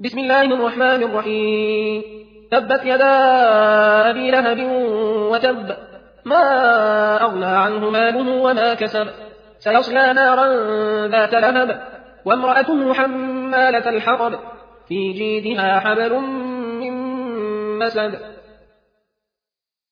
بسم الله الرحمن الرحيم تبت يدا أبي لهب وتب ما أغنى عنه ماله وما كسب سيصلى نارا ذات لهب وامرأته حمالة الحطب في جيدها حبل من مسد